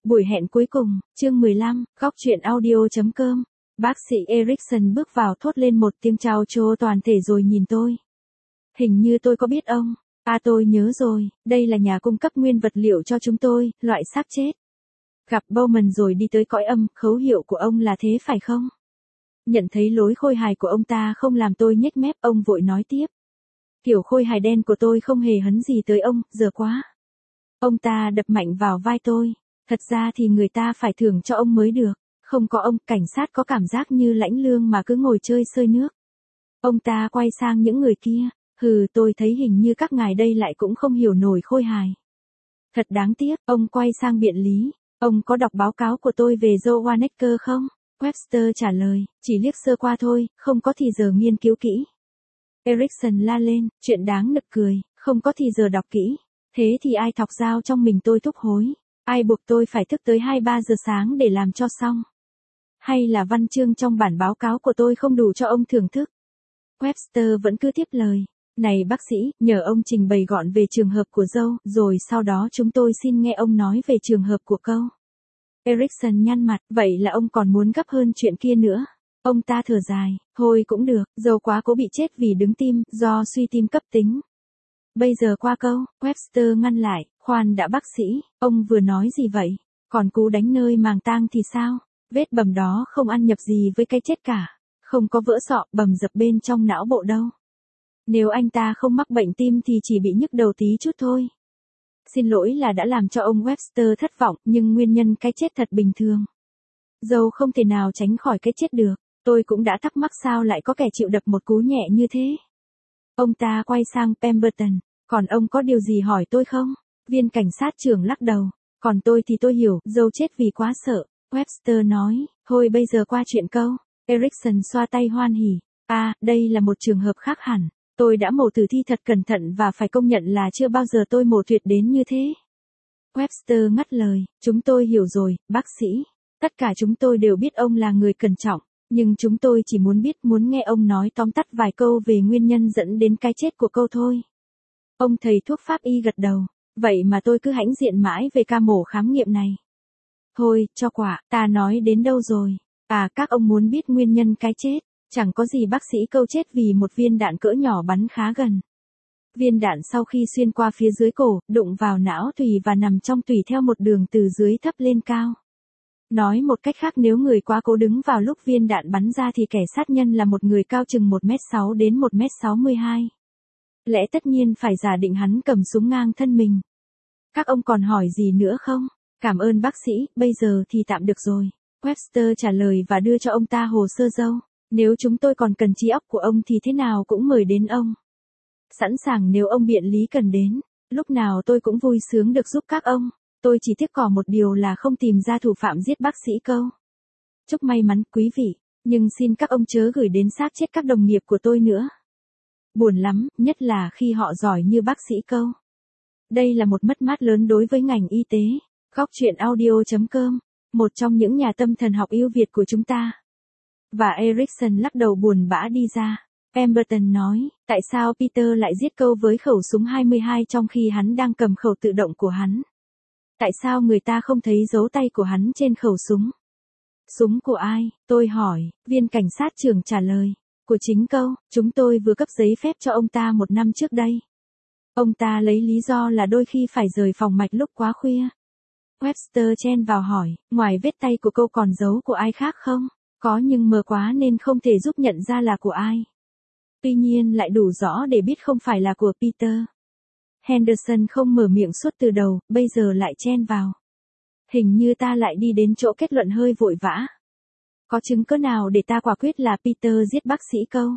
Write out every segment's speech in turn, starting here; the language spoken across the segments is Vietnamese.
Buổi hẹn cuối cùng, chương 15, góc truyện audio.com. Bác sĩ Erickson bước vào thốt lên một tiếng chào chô toàn thể rồi nhìn tôi. Hình như tôi có biết ông. Tôi nhớ rồi, đây là nhà cung cấp nguyên vật liệu cho chúng tôi, loại xác chết. Gặp Bowman rồi đi tới cõi âm, khẩu hiệu của ông là thế phải không? Nhận thấy lối khôi hài của ông ta không làm tôi nhếch mép, ông vội nói tiếp. Kiểu khôi hài đen của tôi không hề hấn gì tới ông, giờ quá. Ông ta đập mạnh vào vai tôi. Thật ra thì người ta phải thưởng cho ông mới được. Không có ông, cảnh sát có cảm giác như lãnh lương mà cứ ngồi chơi sơi nước. Ông ta quay sang những người kia. Tôi thấy hình như các ngài đây lại cũng không hiểu nổi khôi hài. Thật đáng tiếc, ông quay sang biện lý. Ông có đọc báo cáo của tôi về Joe Wanecker không? Webster trả lời, chỉ liếc sơ qua thôi, không có thì giờ nghiên cứu kỹ. Erickson la lên, chuyện đáng nực cười, không có thì giờ đọc kỹ. Thế thì ai thọc dao trong mình tôi thúc hối? Ai buộc tôi phải thức tới 2-3 giờ sáng để làm cho xong? Hay là văn chương trong bản báo cáo của tôi không đủ cho ông thưởng thức? Webster vẫn cứ tiếp lời. Này bác sĩ, nhờ ông trình bày gọn về trường hợp của Joe, rồi sau đó chúng tôi xin nghe ông nói về trường hợp của câu. Erickson nhăn mặt, vậy là ông còn muốn gấp hơn chuyện kia nữa. Ông ta thở dài, thôi cũng được, Joe quá cố bị chết vì đứng tim, do suy tim cấp tính. Bây giờ qua câu, Webster ngăn lại, khoan đã bác sĩ, ông vừa nói gì vậy? Còn cú đánh nơi màng tang thì sao? Vết bầm đó không ăn nhập gì với cái chết cả. Không có vỡ sọ, bầm dập bên trong não bộ đâu. Nếu anh ta không mắc bệnh tim thì chỉ bị nhức đầu tí chút thôi. Xin lỗi là đã làm cho ông Webster thất vọng, nhưng nguyên nhân cái chết thật bình thường. Dâu không thể nào tránh khỏi cái chết được. Tôi cũng đã thắc mắc sao lại có kẻ chịu đập một cú nhẹ như thế. Ông ta quay sang Pemberton. Còn ông có điều gì hỏi tôi không? Viên cảnh sát trưởng lắc đầu. Còn tôi thì tôi hiểu, dâu chết vì quá sợ. Webster nói, thôi bây giờ qua chuyện câu. Erickson xoa tay hoan hỉ. Đây là một trường hợp khác hẳn. Tôi đã mổ tử thi thật cẩn thận và phải công nhận là chưa bao giờ tôi mổ tuyệt đến như thế. Webster ngắt lời, chúng tôi hiểu rồi, bác sĩ. Tất cả chúng tôi đều biết ông là người cẩn trọng, nhưng chúng tôi chỉ muốn nghe ông nói tóm tắt vài câu về nguyên nhân dẫn đến cái chết của câu thôi. Ông thầy thuốc pháp y gật đầu, vậy mà tôi cứ hãnh diện mãi về ca mổ khám nghiệm này. Thôi, cho quả, ta nói đến đâu rồi? Các ông muốn biết nguyên nhân cái chết. Chẳng có gì bác sĩ câu chết vì một viên đạn cỡ nhỏ bắn khá gần. Viên đạn sau khi xuyên qua phía dưới cổ, đụng vào não tùy và nằm trong tùy theo một đường từ dưới thấp lên cao. Nói một cách khác, nếu người quá cố đứng vào lúc viên đạn bắn ra thì kẻ sát nhân là một người cao chừng 1m6 đến 1m62. Lẽ tất nhiên phải giả định hắn cầm súng ngang thân mình. Các ông còn hỏi gì nữa không? Cảm ơn bác sĩ, bây giờ thì tạm được rồi. Webster trả lời và đưa cho ông ta hồ sơ dâu. Nếu chúng tôi còn cần trí óc của ông thì thế nào cũng mời đến ông. Sẵn sàng nếu ông biện lý cần đến. Lúc nào tôi cũng vui sướng được giúp các ông. Tôi chỉ tiếc có một điều là không tìm ra thủ phạm giết bác sĩ câu. Chúc may mắn quý vị. Nhưng xin các ông chớ gửi đến xác chết các đồng nghiệp của tôi nữa. Buồn lắm, nhất là khi họ giỏi như bác sĩ câu. Đây là một mất mát lớn đối với ngành y tế. Góc truyện audio.com. Một trong những nhà tâm thần học yêu Việt của chúng ta. Và Erickson lắc đầu buồn bã đi ra. Pemberton nói, tại sao Peter lại giết câu với khẩu súng 22 trong khi hắn đang cầm khẩu tự động của hắn? Tại sao người ta không thấy dấu tay của hắn trên khẩu súng? Súng của ai? Tôi hỏi, viên cảnh sát trưởng trả lời. Của chính câu, chúng tôi vừa cấp giấy phép cho ông ta 1 năm trước đây. Ông ta lấy lý do là đôi khi phải rời phòng mạch lúc quá khuya. Webster chen vào hỏi, ngoài vết tay của câu còn dấu của ai khác không? Có nhưng mờ quá nên không thể giúp nhận ra là của ai. Tuy nhiên lại đủ rõ để biết không phải là của Peter. Henderson không mở miệng suốt từ đầu, bây giờ lại chen vào. Hình như ta lại đi đến chỗ kết luận hơi vội vã. Có chứng cứ nào để ta quả quyết là Peter giết bác sĩ câu?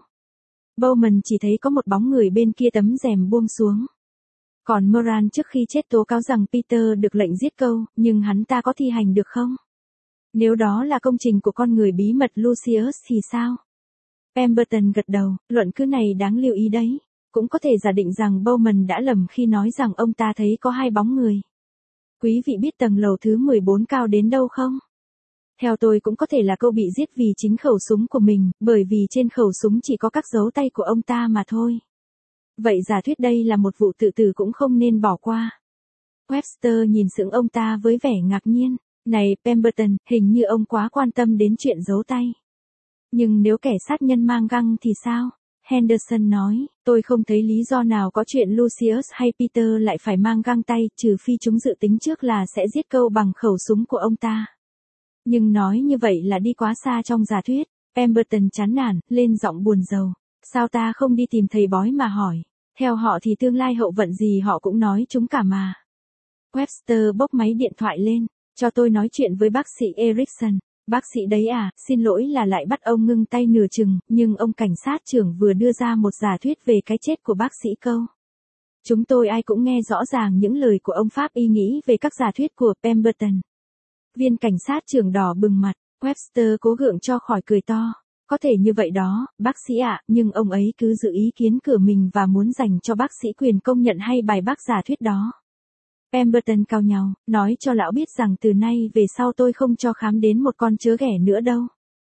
Bowman chỉ thấy có một bóng người bên kia tấm rèm buông xuống. Còn Moran trước khi chết tố cáo rằng Peter được lệnh giết câu, nhưng hắn ta có thi hành được không? Nếu đó là công trình của con người bí mật Lucius thì sao? Pemberton gật đầu, luận cứ này đáng lưu ý đấy. Cũng có thể giả định rằng Bowman đã lầm khi nói rằng ông ta thấy có 2 bóng người. Quý vị biết tầng lầu thứ 14 cao đến đâu không? Theo tôi cũng có thể là câu bị giết vì chính khẩu súng của mình, bởi vì trên khẩu súng chỉ có các dấu tay của ông ta mà thôi. Vậy giả thuyết đây là một vụ tự tử cũng không nên bỏ qua. Webster nhìn sững ông ta với vẻ ngạc nhiên. Này Pemberton, hình như ông quá quan tâm đến chuyện giấu tay. Nhưng nếu kẻ sát nhân mang găng thì sao? Henderson nói, tôi không thấy lý do nào có chuyện Lucius hay Peter lại phải mang găng tay, trừ phi chúng dự tính trước là sẽ giết câu bằng khẩu súng của ông ta. Nhưng nói như vậy là đi quá xa trong giả thuyết. Pemberton chán nản, lên giọng buồn rầu. Sao ta không đi tìm thầy bói mà hỏi? Theo họ thì tương lai hậu vận gì họ cũng nói chúng cả mà. Webster bốc máy điện thoại lên. Cho tôi nói chuyện với bác sĩ Erickson. Bác sĩ đấy à, xin lỗi là lại bắt ông ngưng tay nửa chừng, nhưng ông cảnh sát trưởng vừa đưa ra một giả thuyết về cái chết của bác sĩ Câu. Chúng tôi ai cũng nghe rõ ràng những lời của ông Pháp y nghĩ về các giả thuyết của Pemberton. Viên cảnh sát trưởng đỏ bừng mặt, Webster cố gượng cho khỏi cười to. Có thể như vậy đó, bác sĩ ạ, nhưng ông ấy cứ giữ ý kiến của mình và muốn dành cho bác sĩ quyền công nhận hay bài bác giả thuyết đó. Pemberton cau nhàu, nói cho lão biết rằng từ nay về sau tôi không cho khám đến một con chớ ghẻ nữa đâu.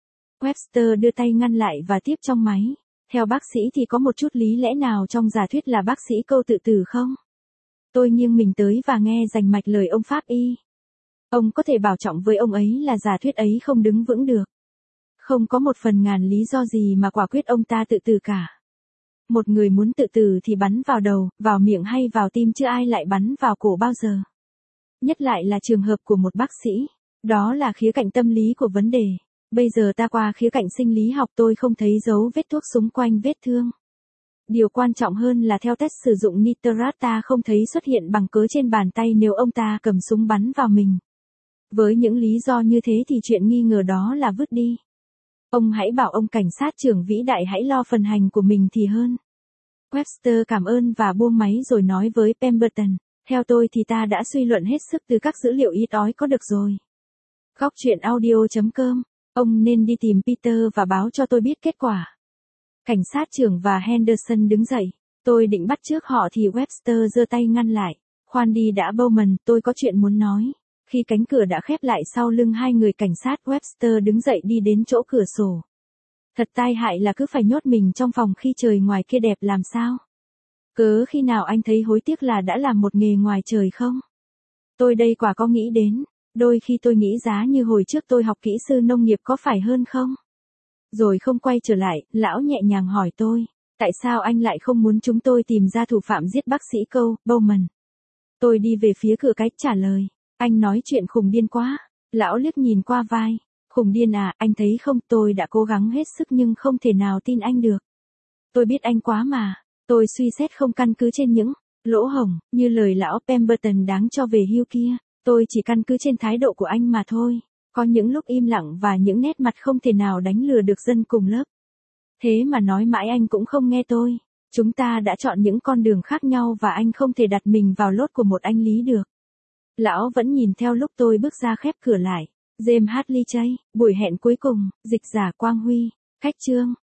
Webster đưa tay ngăn lại và tiếp trong máy. Theo bác sĩ thì có một chút lý lẽ nào trong giả thuyết là bác sĩ Câu tự tử không? Tôi nghiêng mình tới và nghe rành mạch lời ông Pháp y. Ông có thể bảo trọng với ông ấy là giả thuyết ấy không đứng vững được. Không có một phần ngàn lý do gì mà quả quyết ông ta tự tử cả. Một người muốn tự tử thì bắn vào đầu, vào miệng hay vào tim chứ ai lại bắn vào cổ bao giờ. Nhất lại là trường hợp của một bác sĩ. Đó là khía cạnh tâm lý của vấn đề. Bây giờ ta qua khía cạnh sinh lý học, tôi không thấy dấu vết thuốc xung quanh vết thương. Điều quan trọng hơn là theo test sử dụng nitrat ta không thấy xuất hiện bằng cớ trên bàn tay nếu ông ta cầm súng bắn vào mình. Với những lý do như thế thì chuyện nghi ngờ đó là vứt đi. Ông hãy bảo ông cảnh sát trưởng vĩ đại hãy lo phần hành của mình thì hơn. Webster cảm ơn và buông máy rồi nói với Pemberton. Theo tôi thì ta đã suy luận hết sức từ các dữ liệu ít ỏi có được rồi. Góc truyện audio.com. Ông nên đi tìm Peter và báo cho tôi biết kết quả. Cảnh sát trưởng và Henderson đứng dậy. Tôi định bắt trước họ thì Webster giơ tay ngăn lại. Khoan đi đã Bowman, tôi có chuyện muốn nói. Khi cánh cửa đã khép lại sau lưng hai người cảnh sát, Webster đứng dậy đi đến chỗ cửa sổ. Thật tai hại là cứ phải nhốt mình trong phòng khi trời ngoài kia đẹp làm sao? Cớ khi nào anh thấy hối tiếc là đã làm một nghề ngoài trời không? Tôi đây quả có nghĩ đến, đôi khi tôi nghĩ giá như hồi trước tôi học kỹ sư nông nghiệp có phải hơn không? Rồi không quay trở lại, lão nhẹ nhàng hỏi tôi, tại sao anh lại không muốn chúng tôi tìm ra thủ phạm giết bác sĩ Câu, Bowman? Tôi đi về phía cửa cách trả lời, anh nói chuyện khùng điên quá. Lão liếc nhìn qua vai, khùng điên à, anh thấy không, tôi đã cố gắng hết sức nhưng không thể nào tin anh được. Tôi biết anh quá mà, tôi suy xét không căn cứ trên những lỗ hổng, như lời lão Pemberton đáng cho về hưu kia, tôi chỉ căn cứ trên thái độ của anh mà thôi. Có những lúc im lặng và những nét mặt không thể nào đánh lừa được dân cùng lớp. Thế mà nói mãi anh cũng không nghe tôi. Chúng ta đã chọn những con đường khác nhau và anh không thể đặt mình vào lốt của một anh lý được. Lão vẫn nhìn theo lúc tôi bước ra khép cửa lại. James Hadley Chase, buổi hẹn cuối cùng, dịch giả Quang Huy, khách chương.